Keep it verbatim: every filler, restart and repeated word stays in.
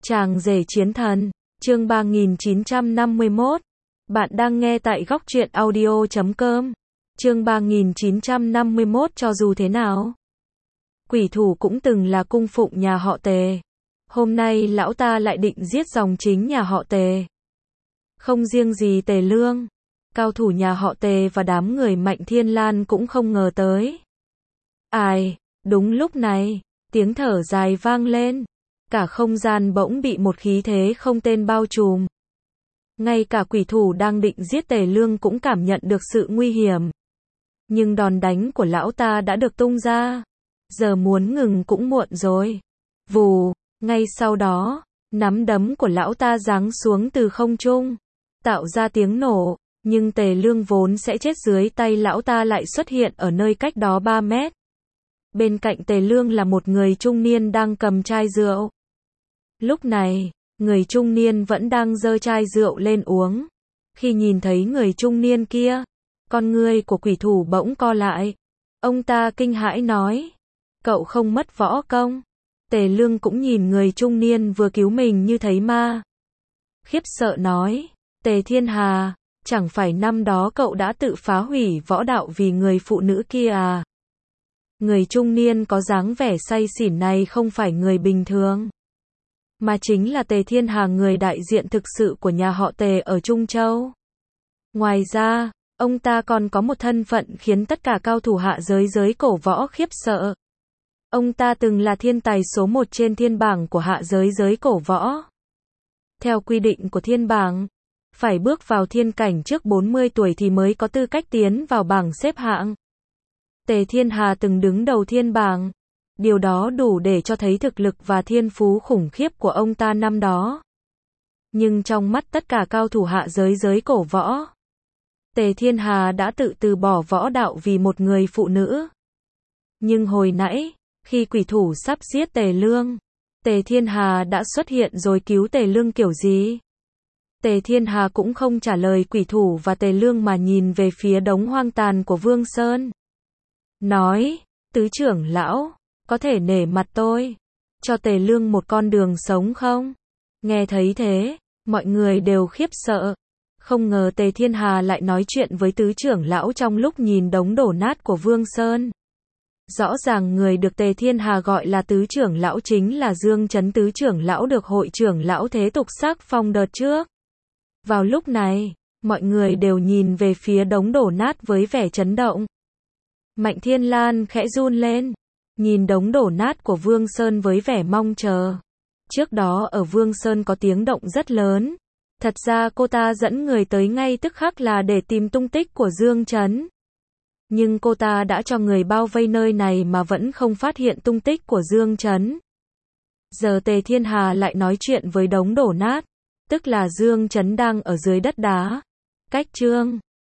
Chàng rể chiến thần, chương ba nghìn chín trăm năm mươi mốt. Bạn đang nghe tại góc truyện audio chấm com. Chương ba nghìn chín trăm năm mươi mốt. Cho dù thế nào, quỷ thủ cũng từng là cung phụng nhà họ Tề. Hôm nay lão ta lại định giết dòng chính nhà họ Tề. Không riêng gì Tề Lương, cao thủ nhà họ Tề và đám người Mạnh Thiên Lan cũng không ngờ tới. Ai, đúng lúc này, tiếng thở dài vang lên. Cả không gian bỗng bị một khí thế không tên bao trùm. Ngay cả quỷ thủ đang định giết Tề Lương cũng cảm nhận được sự nguy hiểm. Nhưng đòn đánh của lão ta đã được tung ra. Giờ muốn ngừng cũng muộn rồi. Vù, ngay sau đó, nắm đấm của lão ta giáng xuống từ không trung, tạo ra tiếng nổ. Nhưng Tề Lương vốn sẽ chết dưới tay lão ta lại xuất hiện ở nơi cách đó ba mét. Bên cạnh Tề Lương là một người trung niên đang cầm chai rượu. Lúc này, người trung niên vẫn đang giơ chai rượu lên uống. Khi nhìn thấy người trung niên kia, con ngươi của quỷ thủ bỗng co lại. Ông ta kinh hãi nói, cậu không mất võ công. Tề Lương cũng nhìn người trung niên vừa cứu mình như thấy ma. Khiếp sợ nói, Tề Thiên Hà, chẳng phải năm đó cậu đã tự phá hủy võ đạo vì người phụ nữ kia à? Người trung niên có dáng vẻ say xỉn này không phải người bình thường, mà chính là Tề Thiên Hà, người đại diện thực sự của nhà họ Tề ở Trung Châu. Ngoài ra, ông ta còn có một thân phận khiến tất cả cao thủ hạ giới giới cổ võ khiếp sợ. Ông ta từng là thiên tài số một trên thiên bảng của hạ giới giới cổ võ. Theo quy định của thiên bảng, phải bước vào thiên cảnh trước bốn mươi tuổi thì mới có tư cách tiến vào bảng xếp hạng. Tề Thiên Hà từng đứng đầu thiên bảng. Điều đó đủ để cho thấy thực lực và thiên phú khủng khiếp của ông ta năm đó. Nhưng trong mắt tất cả cao thủ hạ giới giới cổ võ, Tề Thiên Hà đã tự từ bỏ võ đạo vì một người phụ nữ. Nhưng hồi nãy, khi quỷ thủ sắp giết Tề Lương, Tề Thiên Hà đã xuất hiện rồi cứu Tề Lương kiểu gì? Tề Thiên Hà cũng không trả lời quỷ thủ và Tề Lương mà nhìn về phía đống hoang tàn của Vương Sơn. Nói, tứ trưởng lão, có thể nể mặt tôi, cho Tề Lương một con đường sống không? Nghe thấy thế, mọi người đều khiếp sợ. Không ngờ Tề Thiên Hà lại nói chuyện với tứ trưởng lão trong lúc nhìn đống đổ nát của Vương Sơn. Rõ ràng người được Tề Thiên Hà gọi là tứ trưởng lão chính là Dương Chấn, tứ trưởng lão được hội trưởng lão thế tục sắc phong đợt trước. Vào lúc này, mọi người đều nhìn về phía đống đổ nát với vẻ chấn động. Mạnh Thiên Lan khẽ run lên, nhìn đống đổ nát của Vương Sơn với vẻ mong chờ. Trước đó ở Vương Sơn có tiếng động rất lớn. Thật ra cô ta dẫn người tới ngay tức khắc là để tìm tung tích của Dương Chấn. Nhưng cô ta đã cho người bao vây nơi này mà vẫn không phát hiện tung tích của Dương Chấn. Giờ Tề Thiên Hà lại nói chuyện với đống đổ nát, tức là Dương Chấn đang ở dưới đất đá, cách Trương